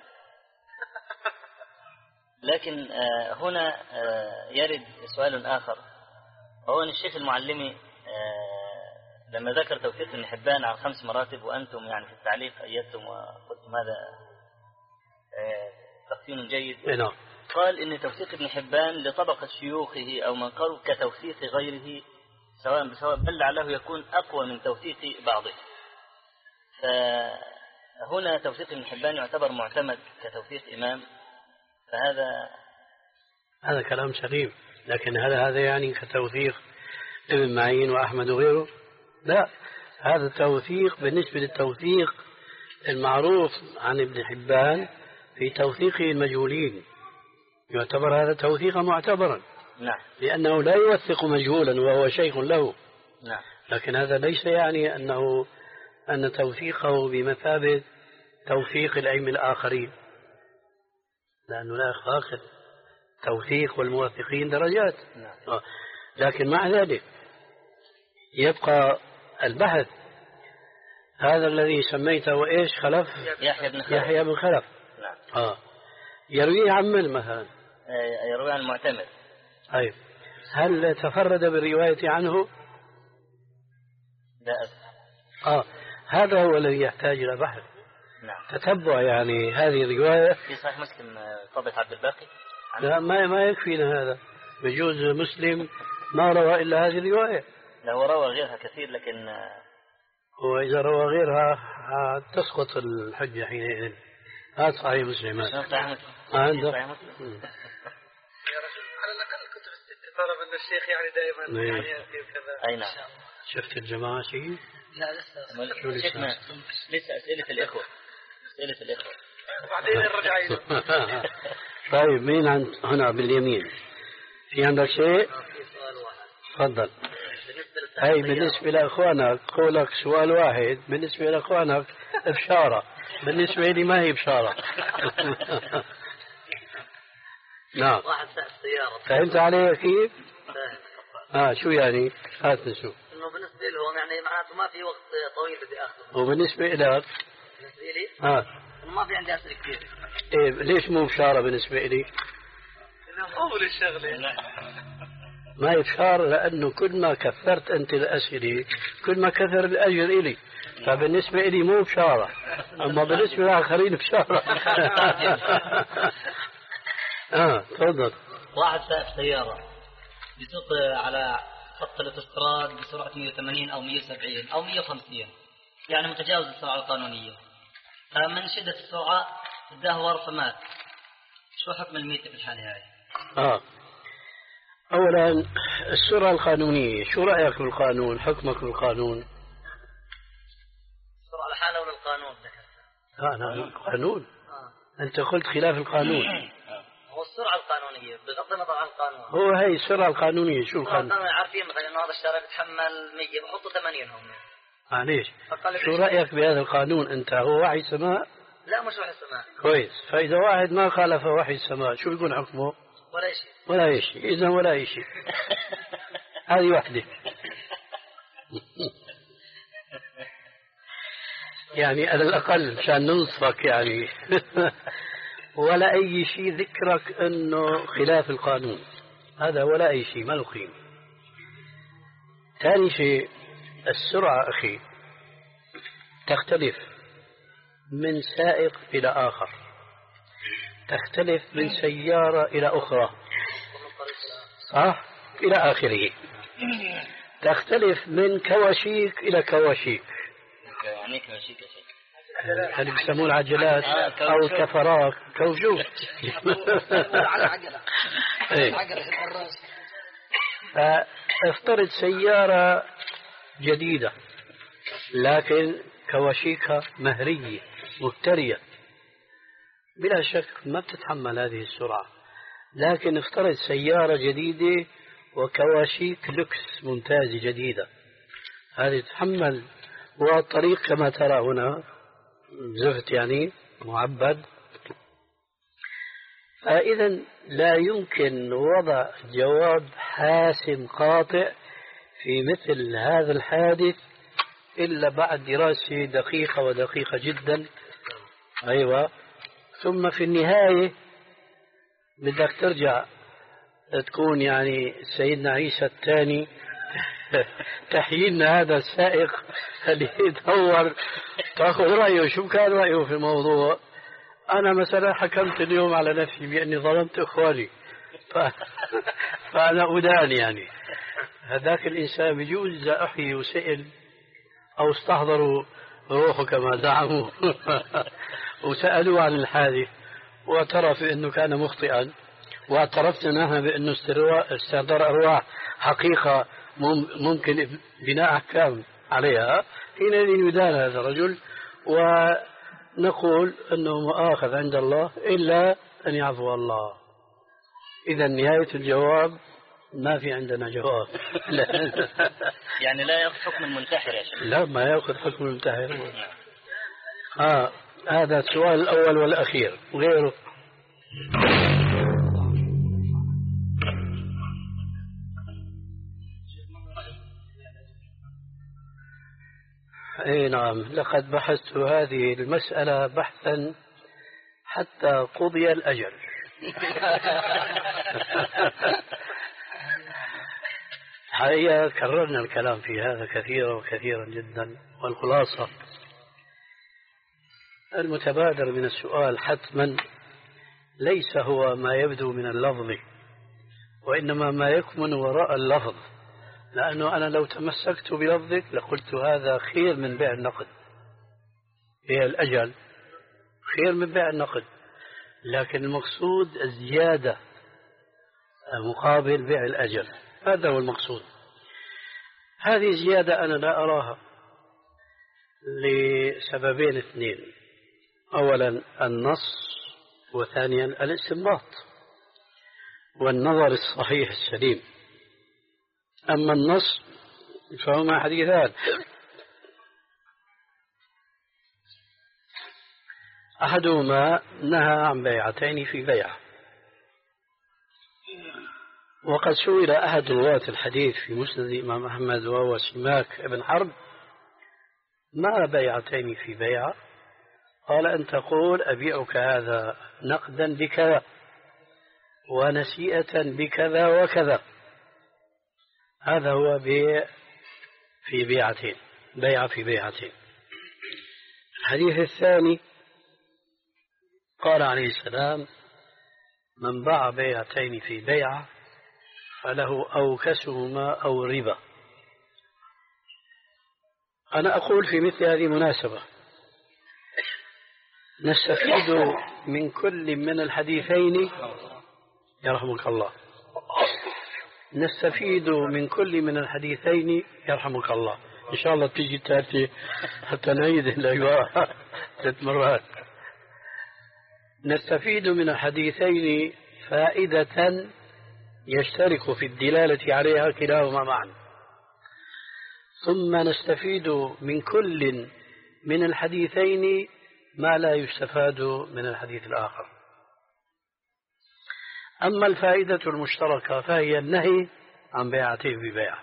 لكن هنا يرد سؤال آخر، وهو أن الشيخ المعلمي لما ذكر توثيق ابن حبان على خمس مراتب، وأنتم يعني في التعليق أيدتم وقلتم هذا تقسيم جيد، قال إن توثيق ابن حبان لطبقة شيوخه أو من قالوا كتوثيق غيره سواء بسواء، بل لعله يكون أقوى من توثيق بعضه. فهنا توثيق ابن حبان يعتبر معتمد كتوثيق إمام، فهذا هذا كلام سليم، لكن هل هذا يعني كتوثيق ابن معين وأحمد وغيره؟ لا، هذا التوثيق بالنسبة للتوثيق المعروف عن ابن حبان في توثيقه المجهولين يعتبر هذا توثيقا معتبرا. نعم. لأنه لا يوثق مجهولا وهو شيخ له. نعم. لكن هذا ليس يعني أنه أن توثيقه بمثابة توثيق الأئمة الآخرين، لأنه لا يخاطر توثيق والموثقين درجات. نعم. لكن مع ذلك يبقى البحث هذا الذي سميته إيش خلف يحيى بن خلف, يحيى بن خلف. نعم. آه. يرويه عن من مثلا؟ يروي عن المعتمد. طيب هل تفرد بالرواية عنه؟ لا. آه. هذا هو الذي يحتاج إلى بحث. نعم. تتبع يعني هذه الرواية في صحيح مسلم طبعة عبد الباقي. لا ما ما يكفينا هذا، بجوز مسلم ما روى إلا هذه الرواية. لا هو روى غيرها كثير، لكن هو إذا روى غيرها تسقط الحجة حينئذ. هذا صحيح مسلم. صحيح مسلم. عنده. صحيح مسلم. يا رجل على الأقل كتب الستة طالما أن الشيخ يعني دائما يعني يأتي وكذا. أي نعم. شفت الجماعة شيء؟ لا لسه. شيخنا لسه أسئلة الإخوة. أسئلة الإخوة. وبعدين نرجع إلى. طيب مين عند هنا باليمين؟ في عندك شيء؟ تفضل. هاي بالنسبة لأخوانك قولك سؤال واحد، بالنسبة لأخوانك بشارة، بالنسبة لي ما هي بشارة. نعم. واحد سائق سيارة. فهمت علي كيف؟ فاهم. آه شو يعني؟ هات نشوف. إنه بالنسبة لهم يعني معناته ما في وقت طويل بدي أخذه. وبالنسبة لك؟ بالنسبة لي؟ آه. ما في عندي أسئلة كثير. إيه ليش مو بشارة بالنسبة لي؟ أول الشغلة. ما يفشار لأنه كل ما كثرت أنت الأسئلة كل ما كثر الأجر إلي، فبالنسبة إلي مو بشارة، أما بالنسبة للآخرين بشارة. آه تفضل. واحد سائق سيارة يسوق على خط الاوتوستراد بسرعة مئة وثمانين أو مئة وسبعين أو مئة وخمسين، يعني متجاوز السرعة القانونية، فمن شدة السرعة الدهور فمات. شو حكم الميتة في الحالة هاي؟ آه أولا السرعة القانونية، شو رأيك بالقانون؟ حكمك بالقانون؟ السرعة لحالها ولا القانون؟ لا لا القانون. آه. أنت قلت خلاف القانون. هو السرعة القانونية بغض النظر عن القانون. هو هي السرعة القانونية شو السرعة القانون؟ القانونية عارفين مثلا إنه هذا الشارع بيتحمل مية بحطوا ثمانين هم. معليش شو رأيك بهذا القانون أنت؟ هو وحي السماء؟ لا مش وحي السماء. كويس. فإذا واحد ما خالف وحي السماء شو بيكون حكمه؟ ولا شيء. ولا شيء. إذا ولا شيء. هذه وحدة. يعني على الأقل مشان ننصفك يعني ولا أي شيء ذكرك أنه خلاف القانون، هذا ولا أي شيء ما له قيمة. ثاني شيء السرعة أخي تختلف من سائق إلى آخر، تختلف من سيارة إلى أخرى، صح؟ إلى آخره. تختلف من كواشيك إلى كواشيك، يعني كواشيك هل بيسموه العجلات أو الكفرات كوشوك فافترض سيارة جديدة لكن كواشيكها مهرية مفترية، بلا شك ما بتتحمل هذه السرعة. لكن افترض سيارة جديدة وكواشيك لوكس ممتازة جديدة، هذه تتحمل. والطريق كما ترى هنا زفت يعني معبد. فإذا لا يمكن وضع جواب حاسم قاطع في مثل هذا الحادث إلا بعد دراسة دقيقة ودقيقة جدا. أيوة. ثم في النهاية بدك ترجع تكون يعني سيدنا عيسى الثاني تحيين هذا السائق اللي يدور تأخذ رأيه شو كان رأيه في الموضوع. أنا مثلا حكمت اليوم على نفسي بأني ظلمت إخواني ف... فأنا أدان يعني. هذاك الإنسان بيجوز إذا أحيي وسئل أو استحضروا روحه كما زعموا وسألوا عن الحادث واعترف أنه كان مخطئا، واعترفت نحن بأنه استحضار أرواح حقيقة ممكن بناء أحكام عليها، حينئذ يدان هذا الرجل ونقول أنه مؤاخذ عند الله إلا أن يعفو الله. إذا نهاية الجواب ما في عندنا جواب. يعني لا يأخذ حكم المنتحر يا شيخ؟ لا ما يأخذ حكم المنتحر. آه هذا السؤال الأول والأخير غيره. اي نعم، لقد بحثت هذه المسألة بحثا حتى قضي الأجل. حقيقة كررنا الكلام في هذا كثيرا وكثيرا جدا، والخلاصة المتبادر من السؤال حتما ليس هو ما يبدو من اللفظ، وإنما ما يكمن وراء اللفظ. لأنه أنا لو تمسكت بلفظك لقلت هذا خير من بيع النقد، بيع الأجل خير من بيع النقد، لكن المقصود الزيادة مقابل بيع الأجل، هذا هو المقصود. هذه زيادة أنا لا أراها لسببين اثنين: أولا النص، وثانيا الاستنباط والنظر الصحيح السليم. أما النص فهما حديثان: أحدهما نهى عن بيعتين في بيعة، وقد سئل أحد رواة الحديث في مسند الإمام أحمد وهو سماك بن حرب: ما بيعتين في بيعة؟ قال: أن تقول أبيعك هذا نقدا بكذا ونسيئة بكذا وكذا، هذا هو بيع في بيعتين، بيع في بيعتين. الحديث الثاني قال عليه السلام: من باع بيعتين في بيعة فله أوكسهما أو ربا. أنا أقول في مثل هذه المناسبة نستفيد من كل من الحديثين، يرحمك الله، نستفيد من كل من الحديثين يرحمك الله. إن شاء الله تيجي التالتة حتى نعيد الأجواء ثلاث مرات. نستفيد من الحديثين فائدة يشترك في الدلالة عليها كلاهما معا، ثم نستفيد من كل من الحديثين ما لا يستفاد من الحديث الآخر. أما الفائدة المشتركة فهي النهي عن بيعتين ببيع.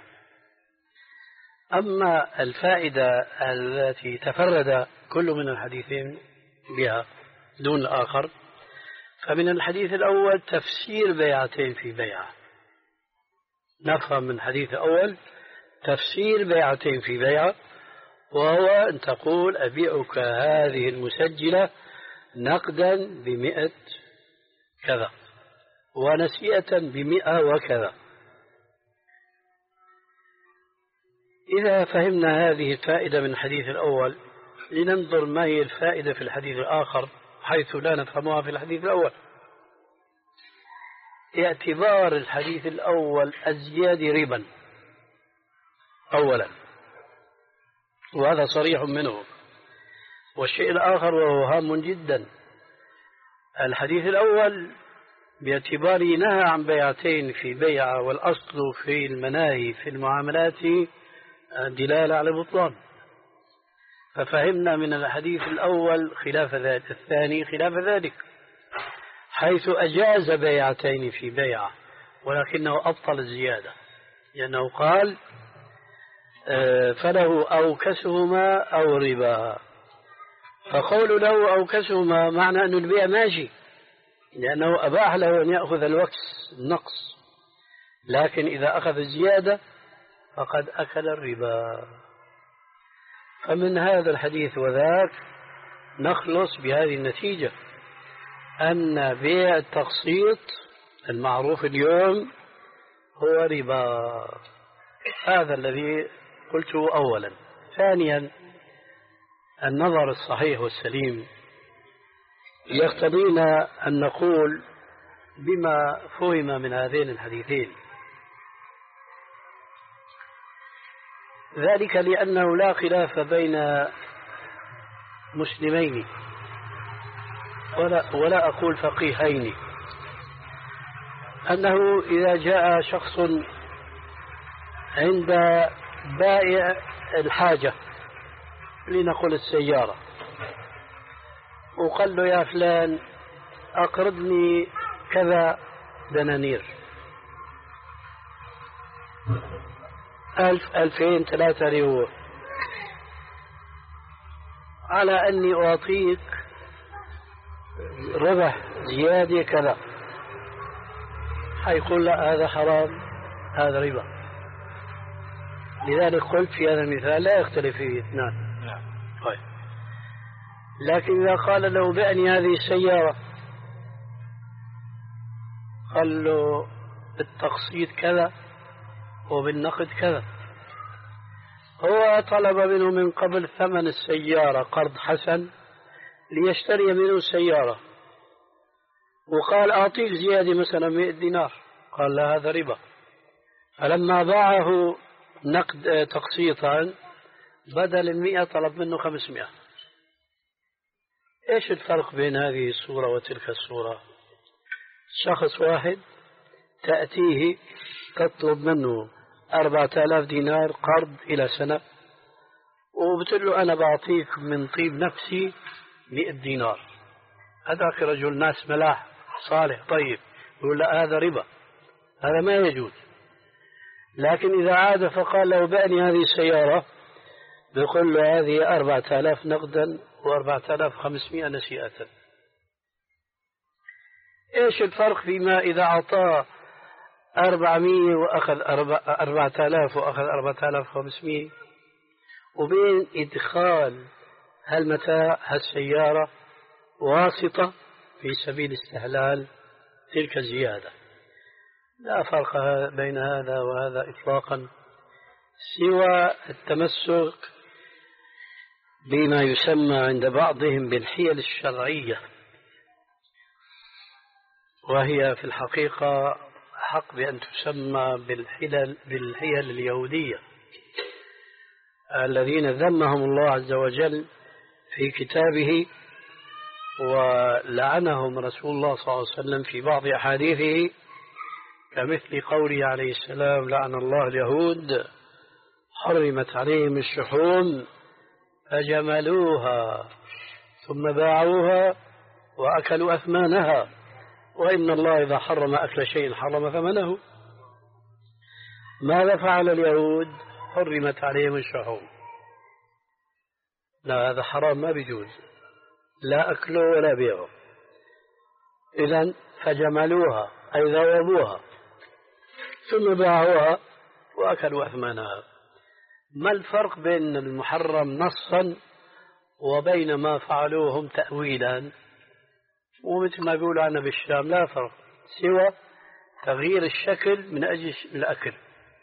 أما الفائدة التي تفرد كل من الحديثين بها دون الآخر فمن الحديث الأول تفسير بيعتين في بيعة. نفهم من الحديث الأول تفسير بيعتين في بيعة، وهو أن تقول أبيعك هذه المسجلة نقدا بمئة كذا ونسيئة بمئة وكذا. إذا فهمنا هذه الفائدة من الحديث الأول لننظر ما هي الفائدة في الحديث الآخر حيث لا نفهمها في الحديث الأول. اعتبار الحديث الأول الزيادة ربا أولا، وهذا صريح منه. والشيء الآخر وهو هام جدا، الحديث الأول باعتباره نهى عن بيعتين في بيعة، والأصل في المناهي في المعاملات دلالة على البطلان، ففهمنا من الحديث الأول خلاف ذلك، الثاني خلاف ذلك، حيث أجاز بيعتين في بيعة ولكنه أبطل الزيادة، لأنه قال فله أوكسهما أو ربا. فقول له أوكسهما معنى أن البيع ماشي، لأنه أباح له أن يأخذ الوكس النقص، لكن إذا أخذ الزيادة فقد أكل الربا. فمن هذا الحديث وذاك نخلص بهذه النتيجة أن بيع التقسيط المعروف اليوم هو ربا. هذا الذي قلته أولا. ثانيا، النظر الصحيح والسليم يقتضينا أن نقول بما فهم من هذين الحديثين، ذلك لأنه لا خلاف بين مسلمين ولا, ولا أقول فقيهين أنه إذا جاء شخص عند بائع الحاجة لنقول السيارة وقال له يا فلان أقرضني كذا دنانير، ألف ألفين ثلاثة ريال، على أني أعطيك ربح زيادة كذا، حيقول لا هذا حرام هذا ربا. لذلك قلت في هذا المثال لا يختلف فيه اثنان. طيب. لكن إذا قال له بعني هذه السيارة، قال له بالتقسيط كذا وبالنقد كذا، هو طلب منه من قبل ثمن السيارة قرض حسن ليشتري منه السيارة، وقال أعطيك زيادة مثلا مئة دينار، قال لا هذا ربا. فلما باعه نقد تقسيطا بدل المئة طلب منه خمسمائة. إيش الفرق بين هذه الصورة وتلك الصورة؟ شخص واحد تأتيه تطلب منه أربعة آلاف دينار قرض إلى سنة، وبتقول له أنا بعطيك من طيب نفسي مئة دينار. هذاك رجل ناس ملاح صالح طيب، يقول لا هذا ربا، هذا ما يجوز. لكن إذا عاد فقال له بأني هذه السيارة، بيقول له هذه أربعة آلاف نقدا وأربعة آلاف خمسمائة نسيئة. إيش الفرق فيما إذا أعطاه أربعمائة وأخذ أربعة آلاف وأخذ أربعة آلاف وخمسمائة، وبين إدخال هالمتاع هالسيارة واسطة في سبيل استهلال تلك الزيادة؟ لا فرق بين هذا وهذا إطلاقا، سوى التمسك بما يسمى عند بعضهم بالحيل الشرعية، وهي في الحقيقة حق بأن تسمى بالحيل, بالحيل اليهودية الذين ذمهم الله عز وجل في كتابه ولعنهم رسول الله صلى الله عليه وسلم في بعض أحاديثه، كمثل قوله عليه السلام: لعن الله اليهود حرمت عليهم الشحوم فجملوها ثم باعوها وأكلوا أثمانها، وإن الله إذا حرم أكل شيء حرم ثمنه. ماذا فعل اليهود؟ حرمت عليهم الشحوم. لا، هذا حرام، ما بيجوز لا أكله ولا بيعه. إذن فجملوها أي ذوبوها ثم باعوها وأكلوا أثمانها. ما الفرق بين المحرم نصا وبين ما فعلوه هم تأويلا؟ ومثل ما بيقولوا عنا بالشام لا فرق سوى تغيير الشكل من أجل الأكل.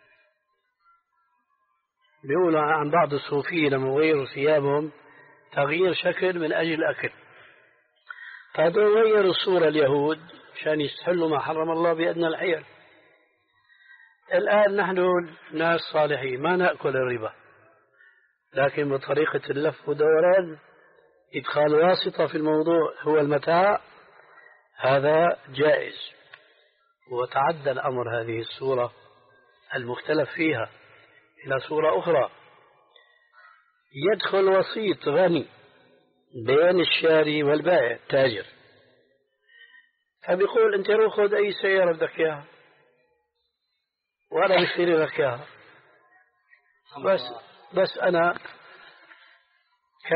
بيقولوا عن بعض الصوفية لما غيروا ثيابهم تغيير شكل من أجل الأكل، فهذول غيروا الصورة اليهود عشان يستحلوا ما حرم الله بأدنى الحيل. الآن نحن ناس صالحين ما نأكل الربا، لكن بطريقة اللف ودوران إدخال واسطة في الموضوع هو المتاع، هذا جائز. وتعدى الأمر هذه الصورة المختلف فيها إلى صورة أخرى، يدخل وسيط غني بين الشاري والبائع التاجر، فبيقول أنت روح خذ أي سيارة بدك إياها وأنا بشتري لك إياها، بس بس أنا ك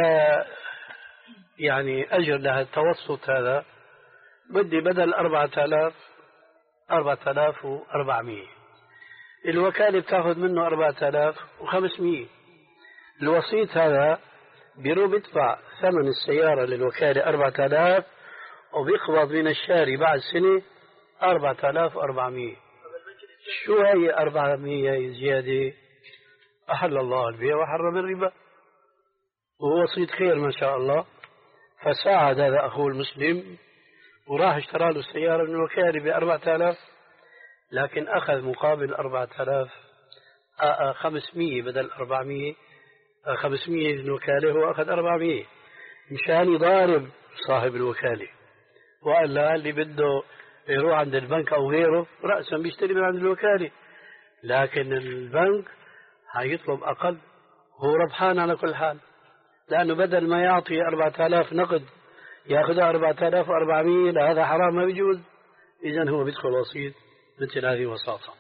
يعني أجر لها التوسط هذا بدي بدل أربعة آلاف أربعة آلاف وأربعمية، الوكالة بتاخذ منه أربعة آلاف وخمسمية. الوسيط هذا بيروح بدفع ثمن السيارة للوكالة أربعة آلاف وبيقبض من الشاري بعد سنة أربعة آلاف وأربعمية. شو هي أربعمية زيادة؟ أحل الله البيع وحرم الربا، وهو وسيط خير ما شاء الله. فساعد هذا أخوه المسلم وراح اشترى له السيارة من الوكالة بأربعة آلاف، لكن أخذ مقابل أربعة آلاف خمسمية بدل أربعمية، خمسمية من الوكالة هو أخذ أربعمية مشان يضارب صاحب الوكالة، وقال له اللي بده يروح عند البنك أو غيره رأسا بيشتري من عند الوكالة، لكن البنك هيطلب أقل، هو ربحان على كل حال، لأنه بدل ما يعطي أربعة آلاف نقد يأخذ أربعة آلاف وأربعمية، لا هذا حرام ما بيجوز. إذن هو بيدخل وسيط مثل هذه وساطة.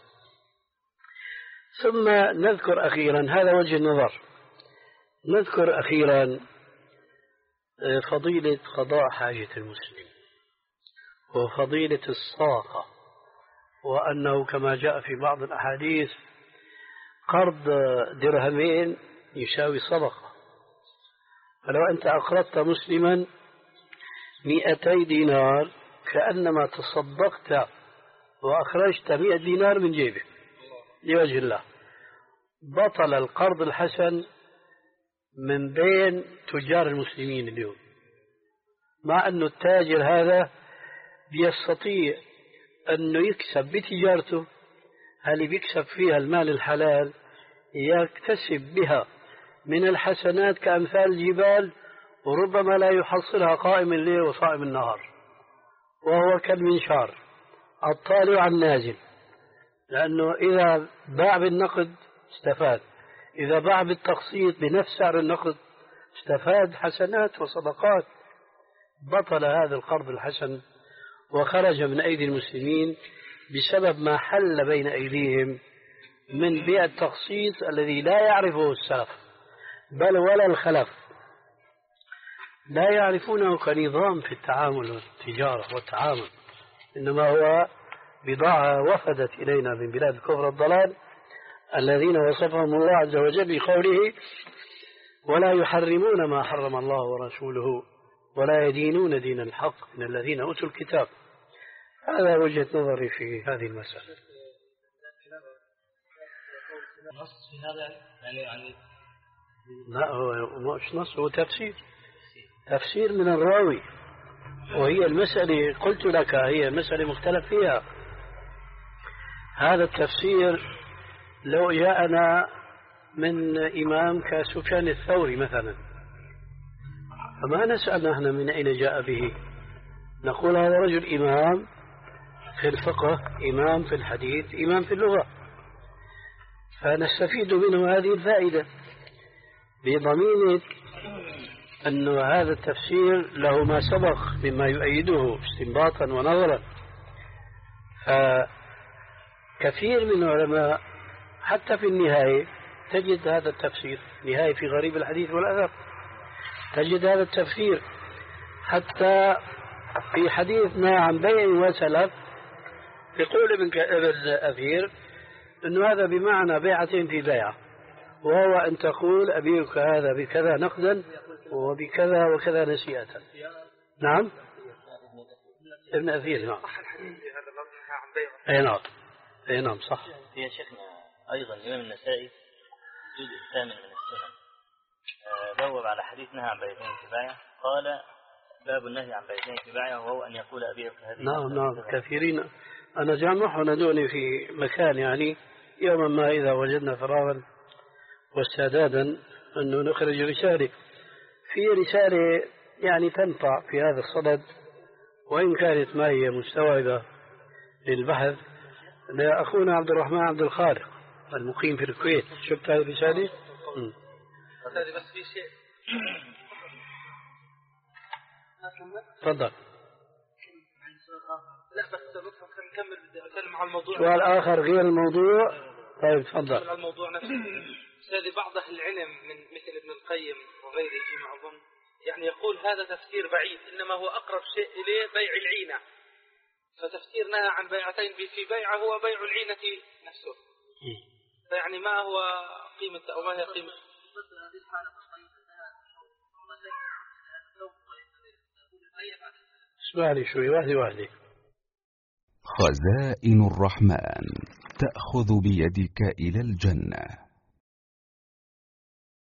ثم نذكر أخيرا، هذا وجه النظر، نذكر أخيرا فضيلة قضاء حاجة المسلم وفضيلة الصاقة، وأنه كما جاء في بعض الأحاديث قرض درهمين يساوي صدقة. فلو أنت أقرضت مسلما مئتي دينار كأنما تصدقت وأخرجت مئة دينار من جيبك لوجه الله. بطل القرض الحسن من بين تجار المسلمين اليوم، مع أن التاجر هذا بيستطيع أنه يكسب بتجارته، هل بيكسب فيها المال الحلال يكتسب بها من الحسنات كأمثال الجبال، وربما لا يحصلها قائم الليل وصائم النهار، وهو كالمنشار الطالع عن نازل، لأنه إذا باع بالنقد استفاد، إذا باع بالتقسيط بنفس سعر النقد استفاد حسنات وصدقات. بطل هذا القرض الحسن وخرج من أيدي المسلمين بسبب ما حل بين أيديهم من بيع التقسيط الذي لا يعرفه السلف بل ولا الخلف، لا يعرفونه كنظام في التعامل والتجارة والتعامل، إنما هو بضاعة وفدت إلينا من بلاد الكفر والضلال الذين وصفهم الله عز وجل بقوله: ولا يحرمون ما حرم الله ورسوله ولا يدينون دين الحق من الذين أوتوا الكتاب. هذا وجهة نظري في هذه المسألة. نص في هذا يعني يعني لا هو مش نص، هو تفسير، تفسير من الراوي، وهي المسألة قلت لك هي مسألة مختلف فيها. هذا التفسير لو جاءنا من إمام كسفيان الثوري مثلا فما نسأل نحن من أين جاء به، نقول هذا رجل إمام في الفقه، إمام في الحديث، إمام في اللغة، فنستفيد منه هذه الفائدة بضمينة أن هذا التفسير له ما سبق مما يؤيده استنباطا ونظرا. فكثير من العلماء حتى في النهاية تجد هذا التفسير، نهاية في غريب الحديث والأثر تجد هذا التفسير، حتى في حديثنا عن بيع وسلف يقول ابن أثير أنه هذا بمعنى بيعتين في بيعة، وهو أن تقول أبيعك هذا بكذا نقدا وبكذا وكذا نسيئة. نعم ابن أثير. نعم أي نعم أي نعم صح. يا شيخنا أيضا الإمام النسائي الجزء الثامن من السنن بوب على حديث نهى عن بيعتين في بيعة، قال باب النهي عن بيعتين في بيعة وهو أن يقول أبيعك هذه. نعم نعم كثيرين. أنا جامعه ندوني في مكان يعني يوما ما إذا وجدنا فراغا واستعدادا أنه نخرج رسالة، في رسالة يعني تنفع في هذا الصدد وإن كانت ما هي مستوعبة للبحث، لأخونا عبد الرحمن عبد الخالق المقيم في الكويت. شفت هذه الرسالة؟ هذه بس في شيء. تفضل. لا بس نكمل نتكلم عن الموضوع. سؤال آخر غير الموضوع. طيب تفضل. عن الموضوع نفسه. هذه بعض أهل العلم من مثل ابن القيم وغيره فيما أظن يعني يقول هذا تفسير بعيد، إنما هو أقرب شيء إليه بيع العينة، فتفسير نهى عن بيعتين في بيعة هو بيع العينة نفسه. فيعني ما هو قيمة أو ما هي قيمة؟ اسمع لي شوي واحدة واحدة. خزائن الرحمن تأخذ بيدك إلى الجنة.